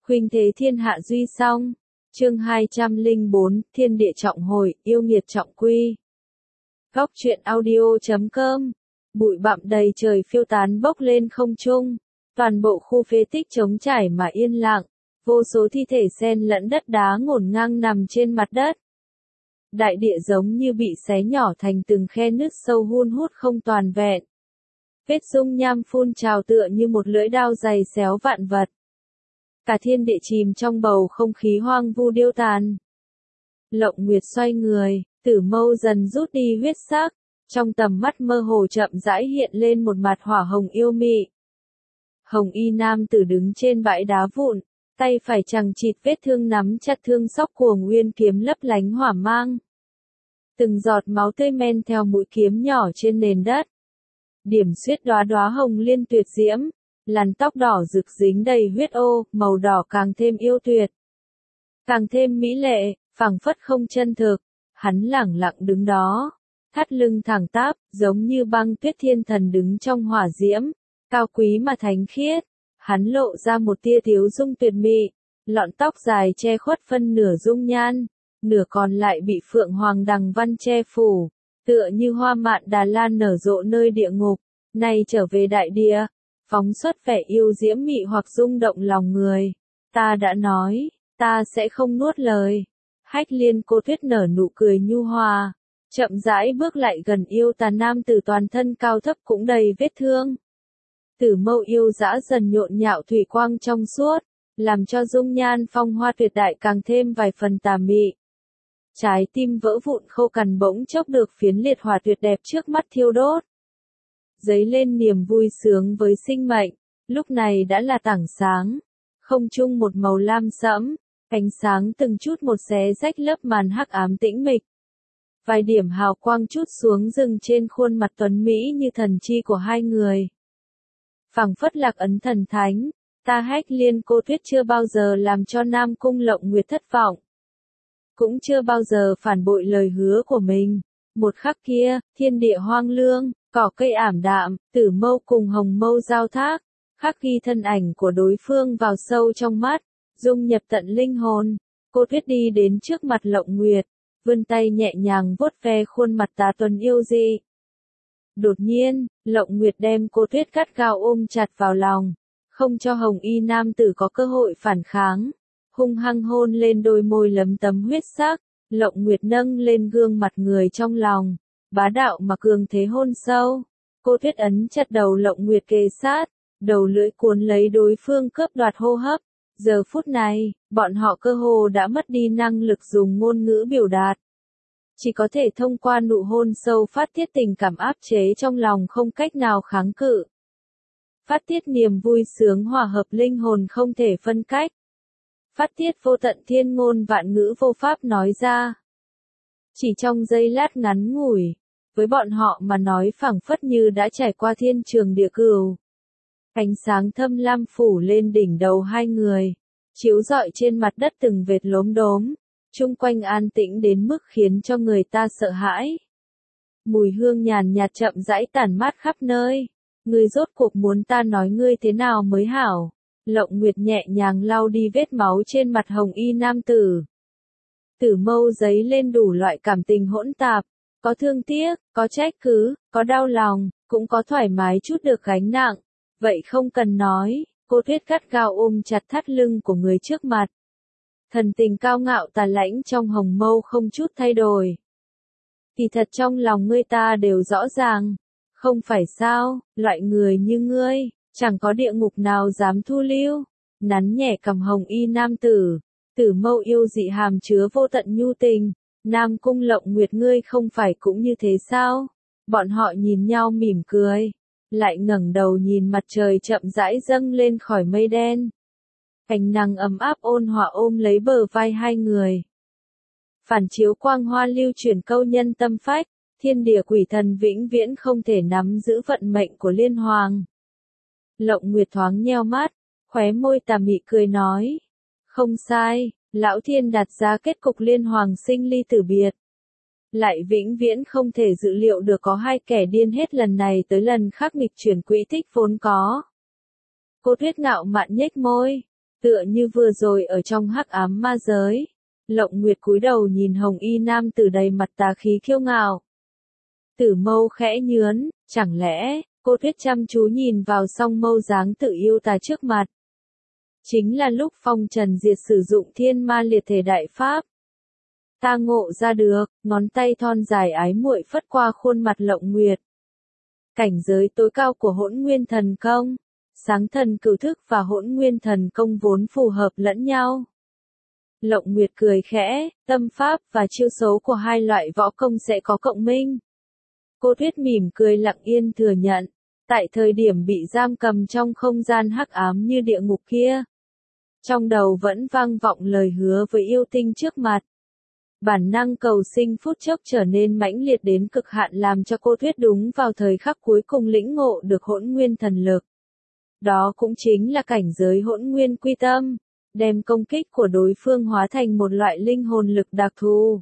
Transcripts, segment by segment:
Khuynh thế thiên hạ duy song. Chương 204, Thiên địa trọng hồi, yêu nghiệt trọng quy. Góc truyện audio.com. Bụi bặm đầy trời phiêu tán bốc lên không trung. Toàn bộ khu phế tích trống trải mà yên lặng. Vô số thi thể xen lẫn đất đá ngổn ngang nằm trên mặt đất. Đại địa giống như bị xé nhỏ thành từng khe nứt sâu hun hút không toàn vẹn. Vết dung nham phun trào tựa như một lưỡi đao dày xéo vạn vật. Cả thiên địa chìm trong bầu không khí hoang vu điêu tàn. Lộng Nguyệt xoay người, tử mâu dần rút đi huyết sắc, trong tầm mắt mơ hồ chậm rãi hiện lên một mặt hỏa hồng yêu mị. Hồng y nam tử đứng trên bãi đá vụn, tay phải chằng chịt vết thương nắm chặt thương sóc của nguyên kiếm lấp lánh hỏa mang. Từng giọt máu tươi men theo mũi kiếm nhỏ trên nền đất. Điểm xuyết đóa đóa hồng liên tuyệt diễm, làn tóc đỏ rực dính đầy huyết ô, màu đỏ càng thêm yêu tuyệt. Càng thêm mỹ lệ, phảng phất không chân thực, hắn lẳng lặng đứng đó, thắt lưng thẳng tắp, giống như băng tuyết thiên thần đứng trong hỏa diễm, cao quý mà thánh khiết. Hắn lộ ra một tia thiếu dung tuyệt mỹ, lọn tóc dài che khuất phân nửa dung nhan, nửa còn lại bị phượng hoàng đằng văn che phủ, tựa như hoa mạn Đà Lan nở rộ nơi địa ngục, nay trở về đại địa, phóng xuất vẻ yêu diễm mị hoặc rung động lòng người. Ta đã nói, ta sẽ không nuốt lời. Hách Liên Cô Tuyết nở nụ cười nhu hòa, chậm rãi bước lại gần yêu tà nam tử toàn thân cao thấp cũng đầy vết thương. Tử mâu yêu dã dần nhộn nhạo thủy quang trong suốt, làm cho dung nhan phong hoa tuyệt đại càng thêm vài phần tà mị. Trái tim vỡ vụn khô cằn bỗng chốc được phiến liệt hỏa tuyệt đẹp trước mắt thiêu đốt. Dấy lên niềm vui sướng với sinh mệnh, lúc này đã là tảng sáng, không trung một màu lam sẫm, ánh sáng từng chút một xé rách lớp màn hắc ám tĩnh mịch. Vài điểm hào quang chút xuống dừng trên khuôn mặt tuấn mỹ như thần chi của hai người. Phảng phất lạc ấn thần thánh, ta Hách Liên Cô Tuyết chưa bao giờ làm cho Nam Cung Lộng Nguyệt thất vọng. Cũng chưa bao giờ phản bội lời hứa của mình. Một khắc kia, thiên địa hoang lương, cỏ cây ảm đạm, tử mâu cùng hồng mâu giao thác, khắc ghi thân ảnh của đối phương vào sâu trong mắt, dung nhập tận linh hồn. Cô Tuyết đi đến trước mặt Lộng Nguyệt, vươn tay nhẹ nhàng vuốt ve khuôn mặt tá tuấn yêu dị. Đột nhiên, Lộng Nguyệt đem Cô Tuyết gắt gao ôm chặt vào lòng, không cho hồng y nam tử có cơ hội phản kháng, hung hăng hôn lên đôi môi lấm tấm huyết sắc. Lộng Nguyệt nâng lên gương mặt người trong lòng, bá đạo mà cường thế hôn sâu. Cô Tuyết ấn chặt đầu Lộng Nguyệt kề sát, đầu lưỡi cuốn lấy đối phương cướp đoạt hô hấp. Giờ phút này, bọn họ cơ hồ đã mất đi năng lực dùng ngôn ngữ biểu đạt. Chỉ có thể thông qua nụ hôn sâu phát tiết tình cảm áp chế trong lòng không cách nào kháng cự. Phát tiết niềm vui sướng hòa hợp linh hồn không thể phân cách. Phát tiết vô tận thiên ngôn vạn ngữ vô pháp nói ra. Chỉ trong giây lát ngắn ngủi, với bọn họ mà nói phảng phất như đã trải qua thiên trường địa cửu. Ánh sáng thâm lam phủ lên đỉnh đầu hai người, chiếu rọi trên mặt đất từng vệt lốm đốm, chung quanh an tĩnh đến mức khiến cho người ta sợ hãi. Mùi hương nhàn nhạt chậm rãi tản mát khắp nơi. Ngươi rốt cuộc muốn ta nói ngươi thế nào mới hảo? Lộng Nguyệt nhẹ nhàng lau đi vết máu trên mặt hồng y nam tử. Tử mâu giấy lên đủ loại cảm tình hỗn tạp, có thương tiếc, có trách cứ, có đau lòng, cũng có thoải mái chút được gánh nặng. Vậy không cần nói, Cô Tuyết gắt gao ôm chặt thắt lưng của người trước mặt. Thần tình cao ngạo tà lãnh trong hồng mâu không chút thay đổi. Kỳ thật trong lòng ngươi ta đều rõ ràng, không phải sao, loại người như ngươi, chẳng có địa ngục nào dám thu lưu. Nắn nhẹ cầm hồng y nam tử, tử mâu yêu dị hàm chứa vô tận nhu tình. Nam Cung Lộng Nguyệt ngươi không phải cũng như thế sao? Bọn họ nhìn nhau mỉm cười, lại ngẩng đầu nhìn mặt trời chậm rãi dâng lên khỏi mây đen. Ánh nắng ấm áp ôn hòa ôm lấy bờ vai hai người. Phản chiếu quang hoa lưu chuyển câu nhân tâm phách, thiên địa quỷ thần vĩnh viễn không thể nắm giữ vận mệnh của Liên Hoàng. Lộng Nguyệt thoáng nheo mắt, khóe môi tà mị cười nói. Không sai, Lão Thiên đặt ra kết cục Liên Hoàng sinh ly tử biệt. Lại vĩnh viễn không thể dự liệu được có hai kẻ điên hết lần này tới lần khác nghịch chuyển quỹ tích vốn có. Cô Tuyết ngạo mạn nhếch môi. Tựa như vừa rồi ở trong hắc ám ma giới, Lộng Nguyệt cúi đầu nhìn hồng y nam tử đầy mặt tà khí kiêu ngạo. Tử mâu khẽ nhướn, chẳng lẽ, cô Tuyết chăm chú nhìn vào song mâu dáng tự yêu tà trước mặt. Chính là lúc Phong Trần Diệt sử dụng thiên ma liệt thể đại pháp. Ta ngộ ra được, ngón tay thon dài ái muội phất qua khuôn mặt Lộng Nguyệt. Cảnh giới tối cao của Hỗn Nguyên Thần Công, Sáng Thần Cửu Thức và Hỗn Nguyên Thần Công vốn phù hợp lẫn nhau. Lộng Nguyệt cười khẽ, tâm pháp và chiêu số của hai loại võ công sẽ có cộng minh. Cô Tuyết mỉm cười lặng yên thừa nhận, tại thời điểm bị giam cầm trong không gian hắc ám như địa ngục kia, trong đầu vẫn vang vọng lời hứa với yêu tinh trước mặt. Bản năng cầu sinh phút chốc trở nên mãnh liệt đến cực hạn làm cho cô Tuyết đúng vào thời khắc cuối cùng lĩnh ngộ được Hỗn Nguyên Thần Lực. Đó cũng chính là cảnh giới Hỗn Nguyên Quy Tâm, đem công kích của đối phương hóa thành một loại linh hồn lực đặc thù.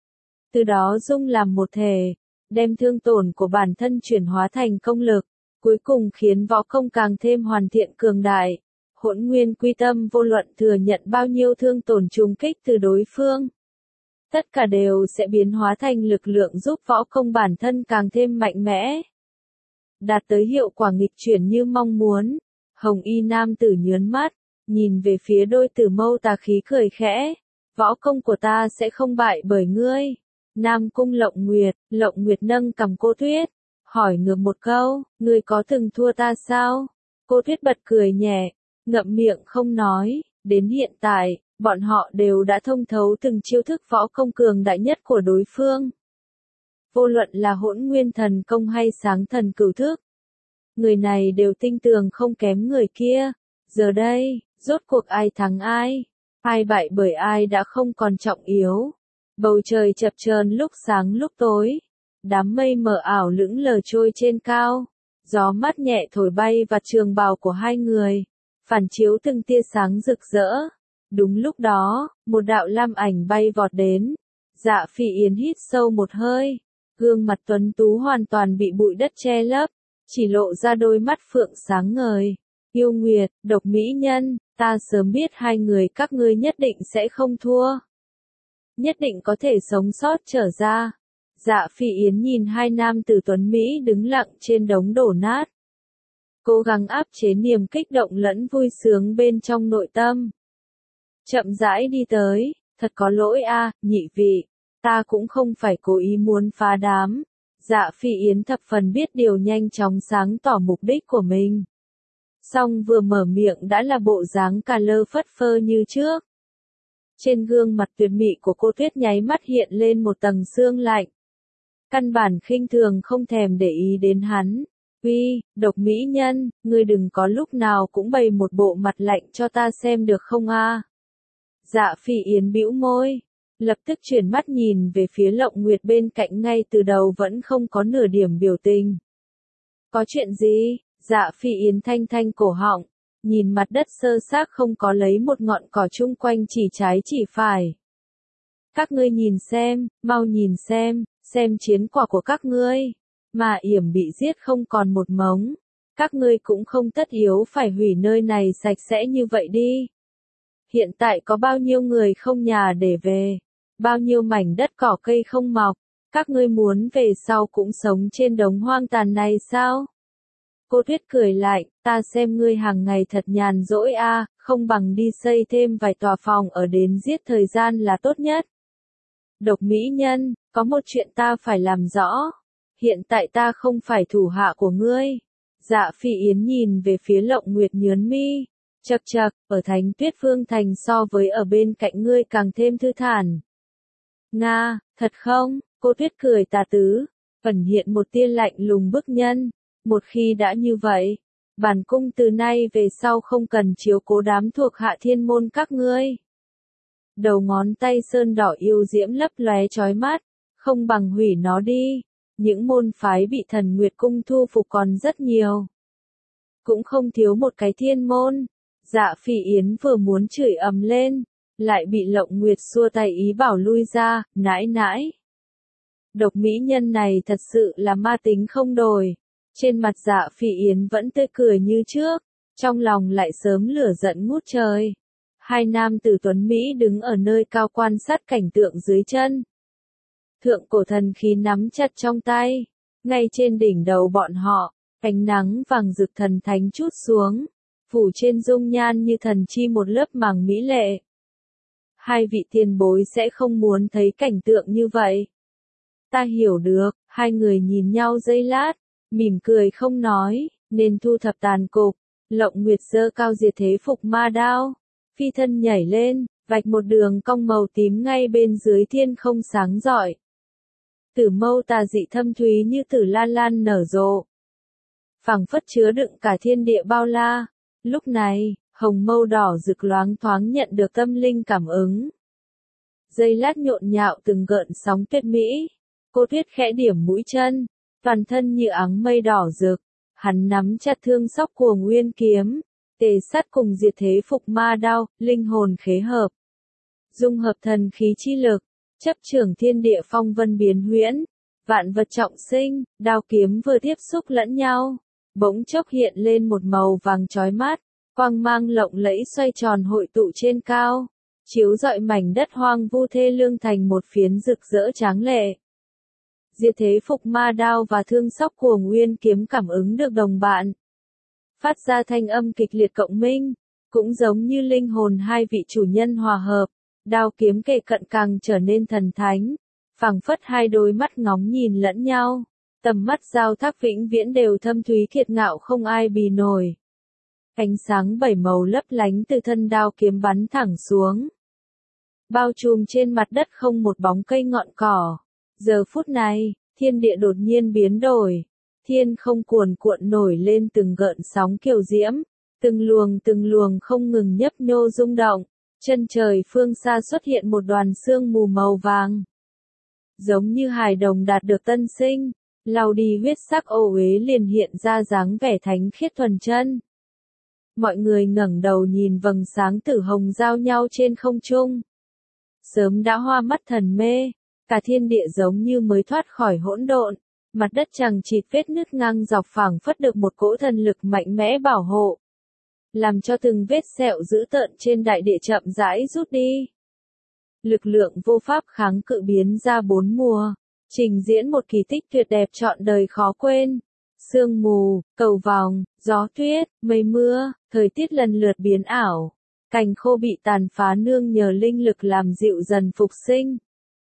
Từ đó dung làm một thể, đem thương tổn của bản thân chuyển hóa thành công lực, cuối cùng khiến võ công càng thêm hoàn thiện cường đại. Hỗn Nguyên Quy Tâm vô luận thừa nhận bao nhiêu thương tổn trùng kích từ đối phương, tất cả đều sẽ biến hóa thành lực lượng giúp võ công bản thân càng thêm mạnh mẽ, đạt tới hiệu quả nghịch chuyển như mong muốn. Hồng y nam tử nhớn mắt, nhìn về phía đôi tử mâu tà khí cười khẽ, võ công của ta sẽ không bại bởi ngươi. Nam Cung Lộng Nguyệt nâng cầm cô Tuyết, hỏi ngược một câu, ngươi có từng thua ta sao? Cô Tuyết bật cười nhẹ, ngậm miệng không nói, đến hiện tại, bọn họ đều đã thông thấu từng chiêu thức võ công cường đại nhất của đối phương. Vô luận là Hỗn Nguyên Thần Công hay Sáng Thần Cửu Thức, người này đều tinh tường không kém người kia. Giờ đây, rốt cuộc ai thắng ai bại bởi ai đã không còn trọng yếu. Bầu trời chập chờn lúc sáng lúc tối, đám mây mờ ảo lững lờ trôi trên cao, gió mát nhẹ thổi bay vào trường bào của hai người, phản chiếu từng tia sáng rực rỡ. Đúng lúc đó, một đạo lam ảnh bay vọt đến. Dạ Phỉ Yến hít sâu một hơi, gương mặt tuấn tú hoàn toàn bị bụi đất che lấp, chỉ lộ ra đôi mắt phượng sáng ngời. Yêu Nguyệt, Độc Mỹ Nhân, ta sớm biết hai người các ngươi nhất định sẽ không thua. Nhất định có thể sống sót trở ra. Dạ Phỉ Yến nhìn hai nam tử tuấn Mỹ đứng lặng trên đống đổ nát, cố gắng áp chế niềm kích động lẫn vui sướng bên trong nội tâm. Chậm rãi đi tới, thật có lỗi nhị vị, ta cũng không phải cố ý muốn phá đám. Dạ Phỉ Yến thập phần biết điều nhanh chóng sáng tỏ mục đích của mình. Song vừa mở miệng đã là bộ dáng cà lơ phất phơ như trước. Trên gương mặt tuyệt mỹ của cô Tuyết nháy mắt hiện lên một tầng sương lạnh. Căn bản khinh thường không thèm để ý đến hắn. Uy, Độc Mỹ Nhân, ngươi đừng có lúc nào cũng bày một bộ mặt lạnh cho ta xem được không a? Dạ Phỉ Yến bĩu môi, lập tức chuyển mắt nhìn về phía Lộng Nguyệt bên cạnh ngay từ đầu vẫn không có nửa điểm biểu tình. Có chuyện gì? Dạ Phỉ Yến thanh thanh cổ họng, nhìn mặt đất sơ xác không có lấy một ngọn cỏ chung quanh chỉ trái chỉ phải. Các ngươi nhìn xem, mau nhìn xem chiến quả của các ngươi. Mà Yểm bị giết không còn một mống. Các ngươi cũng không tất yếu phải hủy nơi này sạch sẽ như vậy đi. Hiện tại có bao nhiêu người không nhà để về, bao nhiêu mảnh đất cỏ cây không mọc, các ngươi muốn về sau cũng sống trên đống hoang tàn này sao? Cô Tuyết cười lại, ta xem ngươi hàng ngày thật nhàn rỗi không bằng đi xây thêm vài tòa phòng ở đến giết thời gian là tốt nhất. Độc Mỹ Nhân, có một chuyện ta phải làm rõ. Hiện tại ta không phải thủ hạ của ngươi. Dạ Phỉ Yến nhìn về phía Lộng Nguyệt nhớn mi. Chậc chậc, ở Thánh Tuyết Phương Thành so với ở bên cạnh ngươi càng thêm thư thản. Nga, thật không? Cô Tuyết cười tà tứ, ẩn hiện một tia lạnh lùng bức nhân. Một khi đã như vậy, bản cung từ nay về sau không cần chiếu cố đám thuộc hạ thiên môn các ngươi. Đầu ngón tay sơn đỏ yêu diễm lấp lóe chói mắt, không bằng hủy nó đi. Những môn phái bị Thần Nguyệt Cung thu phục còn rất nhiều. Cũng không thiếu một cái thiên môn. Dạ Phỉ Yến vừa muốn chửi ầm lên, lại bị Lộng Nguyệt xua tay ý bảo lui ra, nãi. Độc Mỹ Nhân này thật sự là ma tính không đổi. Trên mặt Dạ Phỉ Yến vẫn tươi cười như trước, trong lòng lại sớm lửa giận ngút trời. Hai nam tử tuấn Mỹ đứng ở nơi cao quan sát cảnh tượng dưới chân. Thượng cổ thần khí nắm chặt trong tay. Ngay trên đỉnh đầu bọn họ, ánh nắng vàng rực thần thánh trút xuống, phủ trên dung nhan như thần chi một lớp màng mỹ lệ. Hai vị tiền bối sẽ không muốn thấy cảnh tượng như vậy. Ta hiểu được, hai người nhìn nhau giây lát, mỉm cười không nói, nên thu thập tàn cục. Lộng Nguyệt giơ cao diệt thế phục ma đao, phi thân nhảy lên, vạch một đường cong màu tím ngay bên dưới thiên không sáng rọi. Tử mâu tà dị thâm thúy như tử lan lan nở rộ, phảng phất chứa đựng cả thiên địa bao la. Lúc này, hồng mâu đỏ rực loáng thoáng nhận được tâm linh cảm ứng. Giây lát nhộn nhạo từng gợn sóng tuyệt mỹ. Cô Tuyết khẽ điểm mũi chân, toàn thân như áng mây đỏ rực. Hắn nắm chặt thương sóc của nguyên kiếm, tề sát cùng diệt thế phục ma đao, linh hồn khế hợp. Dung hợp thần khí chi lực, chấp trưởng thiên địa phong vân biến huyễn, vạn vật trọng sinh, đao kiếm vừa tiếp xúc lẫn nhau, bỗng chốc hiện lên một màu vàng chói mắt, quang mang lộng lẫy xoay tròn hội tụ trên cao, chiếu rọi mảnh đất hoang vu thê lương thành một phiến rực rỡ tráng lệ. Diệt thế phục ma đao và thương sóc của nguyên kiếm cảm ứng được đồng bạn, phát ra thanh âm kịch liệt cộng minh, cũng giống như linh hồn hai vị chủ nhân hòa hợp. Đao kiếm kề cận càng trở nên thần thánh, phảng phất hai đôi mắt ngóng nhìn lẫn nhau, tầm mắt giao thác vĩnh viễn đều thâm thúy kiệt ngạo không ai bì nổi. Ánh sáng bảy màu lấp lánh từ thân đao kiếm bắn thẳng xuống, bao trùm trên mặt đất không một bóng cây ngọn cỏ. Giờ phút này, thiên địa đột nhiên biến đổi, thiên không cuồn cuộn nổi lên từng gợn sóng kiều diễm, từng luồng không ngừng nhấp nhô rung động. Chân trời phương xa xuất hiện một đoàn sương mù màu vàng. Giống như hài đồng đạt được tân sinh, lau đi huyết sắc ô uế liền hiện ra dáng vẻ thánh khiết thuần chân. Mọi người ngẩng đầu nhìn vầng sáng tử hồng giao nhau trên không trung. Sớm đã hoa mắt thần mê, cả thiên địa giống như mới thoát khỏi hỗn độn, mặt đất chằng chịt vết nứt ngang dọc phảng phất được một cỗ thần lực mạnh mẽ bảo hộ, làm cho từng vết sẹo dữ tợn trên đại địa chậm rãi rút đi. Lực lượng vô pháp kháng cự biến ra bốn mùa, trình diễn một kỳ tích tuyệt đẹp trọn đời khó quên. Sương mù, cầu vòng, gió tuyết, mây mưa, thời tiết lần lượt biến ảo. Cành khô bị tàn phá nương nhờ linh lực làm dịu dần phục sinh.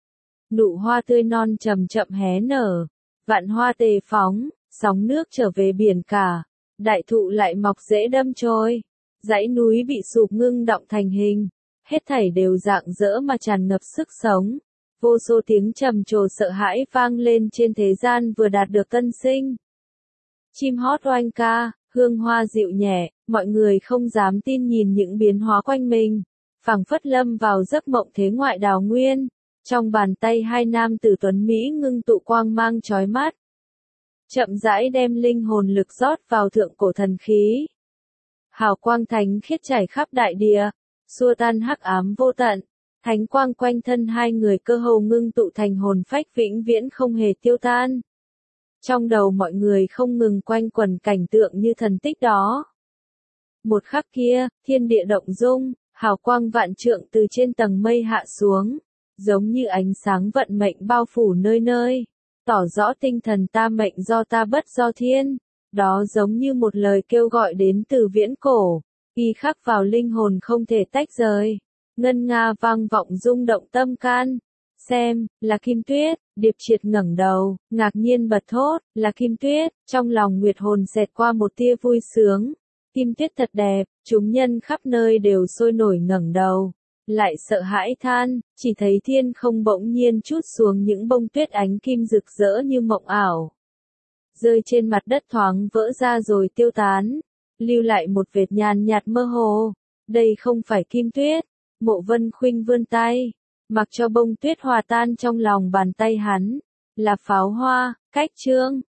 Nụ hoa tươi non chậm chậm hé nở, vạn hoa tề phóng, sóng nước trở về biển cả. Đại thụ lại mọc rễ đâm chồi, dãy núi bị sụp ngưng đọng thành hình, hết thảy đều rạng rỡ mà tràn ngập sức sống. Vô số tiếng trầm trồ sợ hãi vang lên trên thế gian vừa đạt được tân sinh. Chim hót oanh ca, hương hoa dịu nhẹ, mọi người không dám tin nhìn những biến hóa quanh mình, phảng phất lâm vào giấc mộng thế ngoại đào nguyên. Trong bàn tay hai nam tử tuấn Mỹ ngưng tụ quang mang chói mắt, chậm rãi đem linh hồn lực rót vào thượng cổ thần khí. Hào quang thánh khiết trải khắp đại địa, xua tan hắc ám vô tận. Thánh quang quanh thân hai người cơ hồ ngưng tụ thành hồn phách vĩnh viễn không hề tiêu tan. Trong đầu mọi người không ngừng quanh quẩn cảnh tượng như thần tích đó. Một khắc kia, thiên địa động dung, hào quang vạn trượng từ trên tầng mây hạ xuống, giống như ánh sáng vận mệnh bao phủ nơi nơi, tỏ rõ tinh thần ta mệnh do ta bất do thiên. Đó giống như một lời kêu gọi đến từ viễn cổ, ghi khắc vào linh hồn không thể tách rời. Ngân nga vang vọng rung động tâm can. Xem, là Kim Tuyết. Điệp Triệt ngẩng đầu, ngạc nhiên bật thốt, là Kim Tuyết. Trong lòng Nguyệt hồn xẹt qua một tia vui sướng. Kim Tuyết thật đẹp, chúng nhân khắp nơi đều sôi nổi ngẩng đầu. Lại sợ hãi than, chỉ thấy thiên không bỗng nhiên trút xuống những bông tuyết ánh kim rực rỡ như mộng ảo. Rơi trên mặt đất thoáng vỡ ra rồi tiêu tán, lưu lại một vệt nhàn nhạt mơ hồ. Đây không phải Kim Tuyết. Mộ Vân Khuynh vươn tay, mặc cho bông tuyết hòa tan trong lòng bàn tay hắn, là pháo hoa. Cách chương